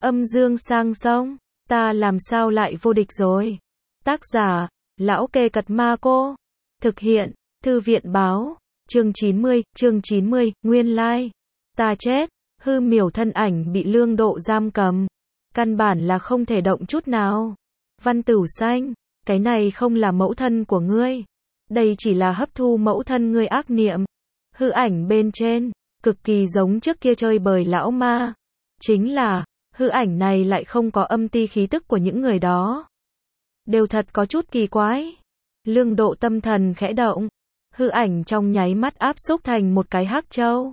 Âm dương sang sông, ta làm sao lại vô địch rồi. Tác giả, Lão Kê Cật Ma Cô. Thực hiện, Thư viện báo. Chương 90, nguyên lai. Ta chết, hư miểu thân ảnh bị Lương Độ giam cầm. Căn bản là không thể động chút nào. Văn Tửu Xanh, cái này không là mẫu thân của ngươi. Đây chỉ là hấp thu mẫu thân ngươi ác niệm. Hư ảnh bên trên, cực kỳ giống trước kia chơi bời lão ma. Chính là, hư ảnh này lại không có âm ti khí tức của những người đó. Đều thật có chút kỳ quái. Lương Độ tâm thần khẽ động. Hư ảnh trong nháy mắt áp xúc thành một cái hắc châu.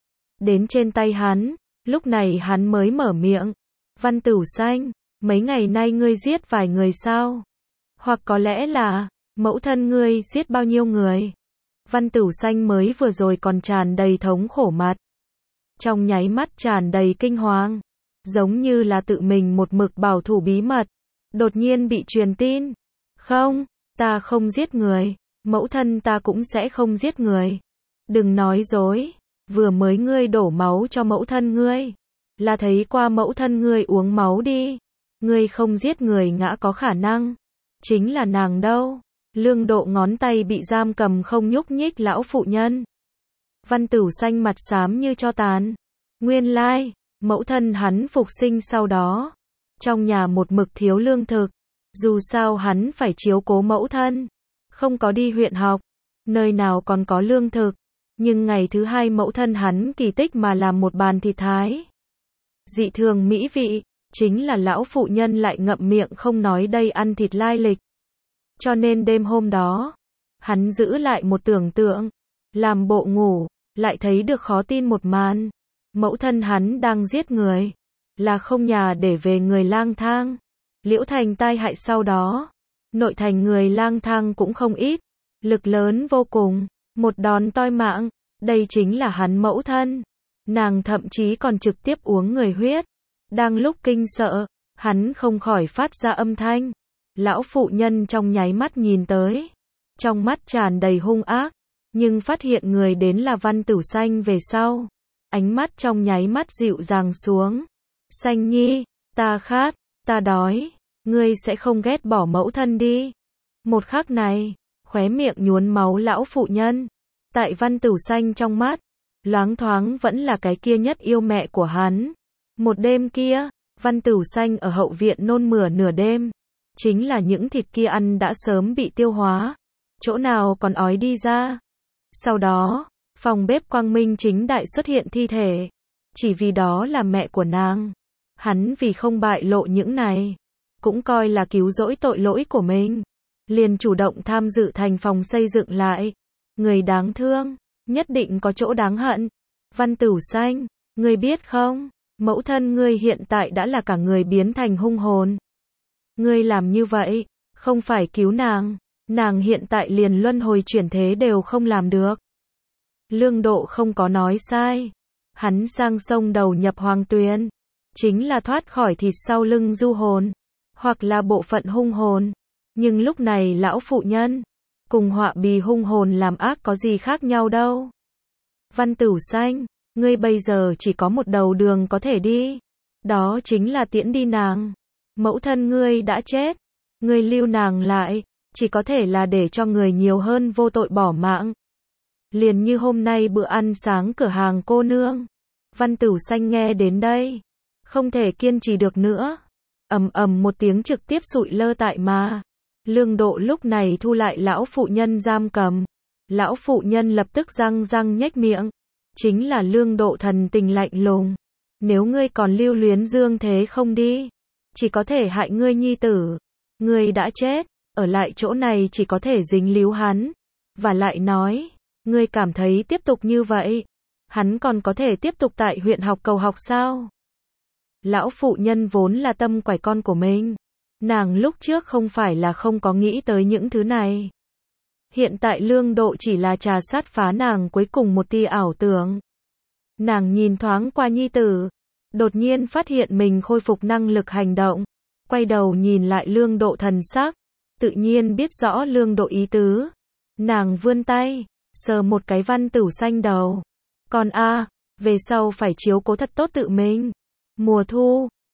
Đến trên tay hắn, lúc này hắn mới mở miệng. Văn Tửu Xanh, mấy ngày nay ngươi giết vài người sao? Hoặc có lẽ là, mẫu thân ngươi giết bao nhiêu người? Văn Tửu Xanh mới vừa rồi còn tràn đầy thống khổ mặt. Trong nháy mắt tràn đầy kinh hoàng. Giống như là tự mình một mực bảo thủ bí mật. Đột nhiên bị truyền tin. Không, ta không giết người. Mẫu thân ta cũng sẽ không giết người. Đừng nói dối. Vừa mới ngươi đổ máu cho mẫu thân ngươi. Là thấy qua mẫu thân ngươi uống máu đi. Ngươi không giết người ngã có khả năng. Chính là nàng đâu. Lương Độ ngón tay bị giam cầm không nhúc nhích lão phụ nhân. Văn Tửu Xanh mặt xám như tro tàn. Nguyên lai, mẫu thân hắn phục sinh sau đó. Trong nhà một mực thiếu lương thực. Dù sao hắn phải chiếu cố mẫu thân. Không có đi huyện học. Nơi nào còn có lương thực. Nhưng ngày thứ hai mẫu thân hắn kỳ tích mà làm một bàn thịt thái. Dị thường mỹ vị. Chính là lão phụ nhân lại ngậm miệng không nói đây ăn thịt lai lịch. Cho nên đêm hôm đó, hắn giữ lại một tưởng tượng. Làm bộ ngủ, lại thấy được khó tin một màn. Mẫu thân hắn đang giết người. Là không nhà để về người lang thang. Liễu Thành tai hại sau đó. Nội thành người lang thang cũng không ít. Lực lớn vô cùng. Một đòn toi mạng. Đây chính là hắn mẫu thân. Nàng thậm chí còn trực tiếp uống người huyết. Đang lúc kinh sợ, hắn không khỏi phát ra âm thanh. Lão phụ nhân trong nháy mắt nhìn tới. Trong mắt tràn đầy hung ác. Nhưng phát hiện người đến là Văn Tửu Xanh về sau. Ánh mắt trong nháy mắt dịu dàng xuống. Xanh nhi, ta khát, ta đói. Ngươi sẽ không ghét bỏ mẫu thân đi. Một khắc này, khóe miệng nhuốm máu lão phụ nhân. Tại Văn Tửu Xanh trong mắt, loáng thoáng vẫn là cái kia nhất yêu mẹ của hắn. Một đêm kia, Văn Tửu Xanh ở hậu viện nôn mửa nửa đêm. Chính là những thịt kia ăn đã sớm bị tiêu hóa. Chỗ nào còn ói đi ra. Sau đó, phòng bếp quang minh chính đại xuất hiện thi thể. Chỉ vì đó là mẹ của nàng. Hắn vì không bại lộ những này. Cũng coi là cứu rỗi tội lỗi của mình. Liền chủ động tham dự thành phòng xây dựng lại. Người đáng thương, nhất định có chỗ đáng hận. Văn Tửu Xanh, ngươi biết không? Mẫu thân ngươi hiện tại đã là cả người biến thành hung hồn. Ngươi làm như vậy, không phải cứu nàng. Nàng hiện tại liền luân hồi chuyển thế đều không làm được. Lương Độ không có nói sai. Hắn sang sông đầu nhập hoàng tuyền. Chính là thoát khỏi thịt sau lưng du hồn. Hoặc là bộ phận hung hồn. Nhưng lúc này lão phụ nhân. Cùng họa bì hung hồn làm ác có gì khác nhau đâu. Văn Tửu Xanh, ngươi bây giờ chỉ có một đầu đường có thể đi. Đó chính là tiễn đi nàng. Mẫu thân ngươi đã chết. Ngươi lưu nàng lại. Chỉ có thể là để cho người nhiều hơn vô tội bỏ mạng. Liền như hôm nay bữa ăn sáng cửa hàng cô nương. Văn Tửu Xanh nghe đến đây. Không thể kiên trì được nữa. Ầm ầm một tiếng trực tiếp sụi lơ tại mà. Lương Độ lúc này thu lại lão phụ nhân giam cầm. Lão phụ nhân lập tức răng răng nhếch miệng. Chính là Lương Độ thần tình lạnh lùng. Nếu ngươi còn lưu luyến dương thế không đi. Chỉ có thể hại ngươi nhi tử. Ngươi đã chết. Ở lại chỗ này chỉ có thể dính líu hắn. Và lại nói. Ngươi cảm thấy tiếp tục như vậy. Hắn còn có thể tiếp tục tại huyện học cầu học sao? Lão phụ nhân vốn là tâm quải con của mình. Nàng lúc trước không phải là không có nghĩ tới những thứ này. Hiện tại Lương Độ chỉ là trà sát phá nàng cuối cùng một tia ảo tưởng. Nàng nhìn thoáng qua nhi tử. Đột nhiên phát hiện mình khôi phục năng lực hành động. Quay đầu nhìn lại Lương Độ thần sắc. Tự nhiên biết rõ Lương Độ ý tứ. Nàng vươn tay. Sờ một cái Văn Tửu Xanh đầu. Con a, về sau phải chiếu cố thật tốt tự mình. Mùa thu,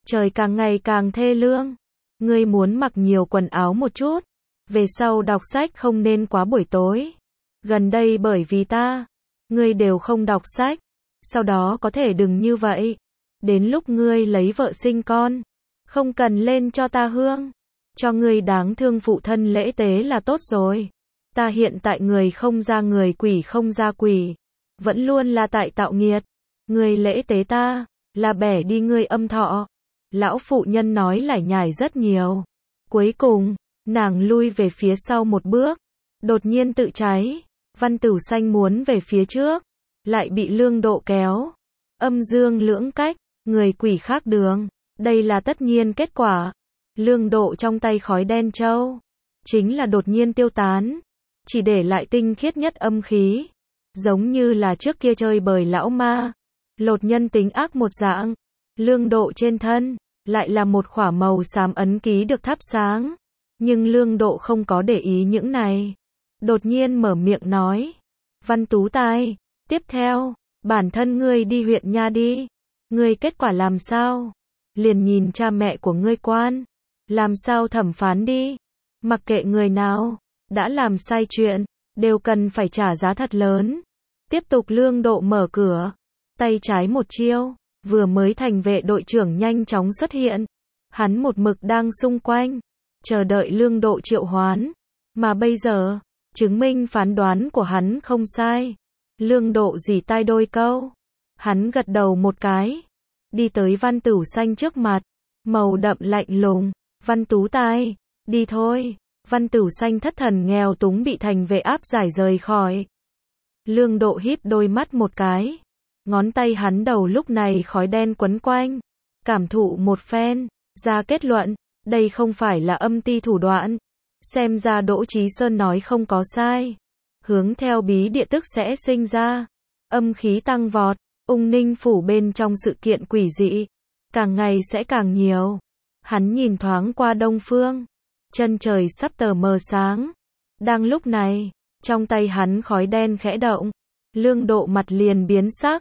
Trời càng ngày càng thê lương. Ngươi muốn mặc nhiều quần áo một chút. Về sau đọc sách không nên quá buổi tối. Gần đây bởi vì ta, ngươi đều không đọc sách. Sau đó có thể đừng như vậy. Đến lúc ngươi lấy vợ sinh con, không cần lên cho ta hương. Cho ngươi đáng thương phụ thân lễ tế là tốt rồi. Ta hiện tại người không ra người, quỷ không ra quỷ. Vẫn luôn là tại tạo nghiệt. Ngươi lễ tế ta, là bẻ đi ngươi âm thọ. Lão phụ nhân nói lải nhải rất nhiều. Cuối cùng, nàng lui về phía sau một bước. Đột nhiên tự cháy. Văn Tửu Xanh muốn về phía trước. Lại bị Lương Độ kéo. Âm dương lưỡng cách. Người quỷ khác đường. Đây là tất nhiên kết quả. Lương Độ trong tay khói đen châu. Chính là đột nhiên tiêu tán. Chỉ để lại tinh khiết nhất âm khí. Giống như là trước kia chơi bời lão ma. Lột nhân tính ác một dạng. Lương Độ trên thân. Lại là một khỏa màu xám ấn ký được thắp sáng. Nhưng Lương Độ không có để ý những này. Đột nhiên mở miệng nói. Văn Tú Tài. Tiếp theo. Bản thân ngươi đi huyện nha đi. Ngươi kết quả làm sao? Liền nhìn cha mẹ của ngươi quan. Làm sao thẩm phán đi. Mặc kệ người nào. Đã làm sai chuyện. Đều cần phải trả giá thật lớn. Tiếp tục Lương Độ mở cửa. Tay trái một chiêu. Vừa mới thành vệ đội trưởng nhanh chóng xuất hiện. Hắn một mực đang xung quanh. Chờ đợi Lương Độ triệu hoán. Mà bây giờ. Chứng minh phán đoán của hắn không sai. Lương Độ rỉ tai đôi câu. Hắn gật đầu một cái. Đi tới Văn Tửu Xanh trước mặt. Màu đậm lạnh lùng. Văn Tú Tài. Đi thôi. Văn Tửu Xanh thất thần nghèo túng bị thành vệ áp giải rời khỏi. Lương Độ híp đôi mắt một cái. Ngón tay hắn đầu lúc này khói đen quấn quanh. Cảm thụ một phen. Ra kết luận. Đây không phải là âm ti thủ đoạn. Xem ra Đỗ Chí Sơn nói không có sai. Hướng theo bí địa tức sẽ sinh ra. Âm khí tăng vọt. Ung Ninh phủ bên trong sự kiện quỷ dị. Càng ngày sẽ càng nhiều. Hắn nhìn thoáng qua đông phương. Chân trời sắp tờ mờ sáng. Đang lúc này. Trong tay hắn khói đen khẽ động. Lương Độ mặt liền biến sắc.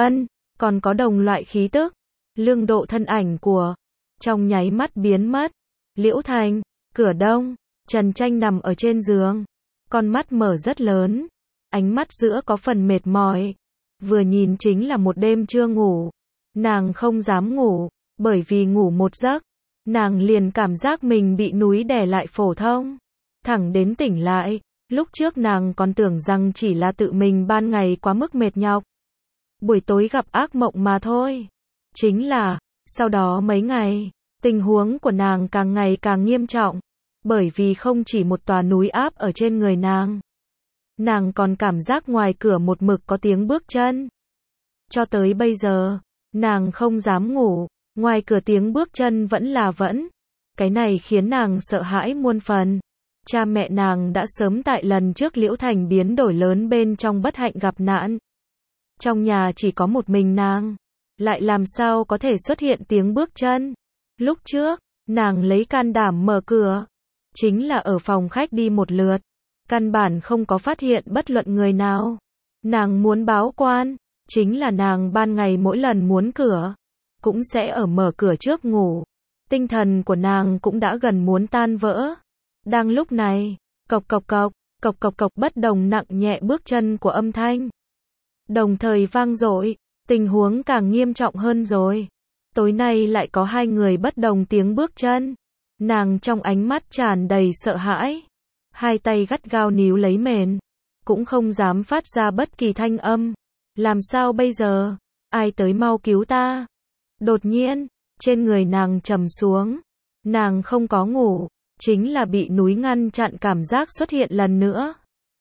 Còn có đồng loại khí tức. Lương Độ thân ảnh của. Trong nháy mắt biến mất. Liễu Thành. Cửa đông. Trần Tranh nằm ở trên giường. Con mắt mở rất lớn. Ánh mắt giữa có phần mệt mỏi. Vừa nhìn chính là một đêm chưa ngủ. Nàng không dám ngủ. Bởi vì ngủ một giấc. Nàng liền cảm giác mình bị núi đè lại phổ thông. Thẳng đến tỉnh lại. Lúc trước nàng còn tưởng rằng chỉ là tự mình ban ngày quá mức mệt nhọc. Buổi tối gặp ác mộng mà thôi. Chính là, sau đó mấy ngày, tình huống của nàng càng ngày càng nghiêm trọng. Bởi vì không chỉ một tòa núi áp ở trên người nàng. Nàng còn cảm giác ngoài cửa một mực có tiếng bước chân. Cho tới bây giờ, nàng không dám ngủ. Ngoài cửa tiếng bước chân vẫn là vẫn. Cái này khiến nàng sợ hãi muôn phần. Cha mẹ nàng đã sớm tại lần trước Liễu Thành biến đổi lớn bên trong bất hạnh gặp nạn. Trong nhà chỉ có một mình nàng. Lại làm sao có thể xuất hiện tiếng bước chân. Lúc trước, nàng lấy can đảm mở cửa. Chính là ở phòng khách đi một lượt. Căn bản không có phát hiện bất luận người nào. Nàng muốn báo quan. Chính là nàng ban ngày mỗi lần muốn cửa. Cũng sẽ ở mở cửa trước ngủ. Tinh thần của nàng cũng đã gần muốn tan vỡ. Đang lúc này, cộc cộc cộc, cộc cộc cộc bất đồng nặng nhẹ bước chân của âm thanh. Đồng thời vang dội, tình huống càng nghiêm trọng hơn rồi. Tối nay lại có hai người bất đồng tiếng bước chân. Nàng trong ánh mắt tràn đầy sợ hãi. Hai tay gắt gao níu lấy mền. Cũng không dám phát ra bất kỳ thanh âm. Làm sao bây giờ? Ai tới mau cứu ta? Đột nhiên, trên người nàng trầm xuống. Nàng không có ngủ. Chính là bị núi ngăn chặn cảm giác xuất hiện lần nữa.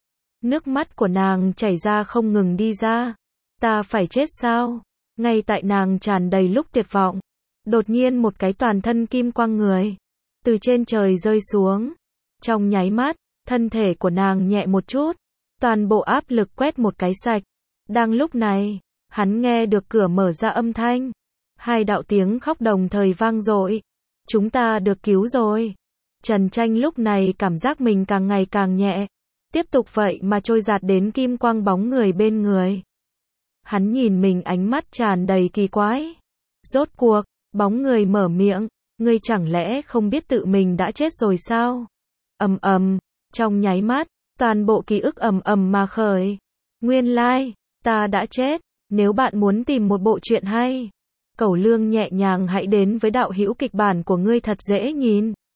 Nước mắt của nàng chảy ra không ngừng đi ra. Ta phải chết sao? Ngay tại nàng tràn đầy lúc tuyệt vọng. Đột nhiên một cái toàn thân kim quang người. Từ trên trời rơi xuống. Trong nháy mắt, thân thể của nàng nhẹ một chút. Toàn bộ áp lực quét một cái sạch. Đang lúc này, hắn nghe được cửa mở ra âm thanh. Hai đạo tiếng khóc đồng thời vang dội. Chúng ta được cứu rồi. Trần Tranh lúc này cảm giác mình càng ngày càng nhẹ. Tiếp tục vậy mà trôi dạt đến kim quang bóng người bên người. Hắn nhìn mình ánh mắt tràn đầy kỳ quái. Rốt cuộc, Bóng người mở miệng, ngươi chẳng lẽ không biết tự mình đã chết rồi sao? Ầm ầm, trong nháy mắt, toàn bộ ký ức ầm ầm mà khởi. Nguyên lai, ta đã chết, nếu bạn muốn tìm một bộ truyện hay, Cẩu Lương nhẹ nhàng hãy đến với đạo hữu kịch bản của ngươi thật dễ nhìn.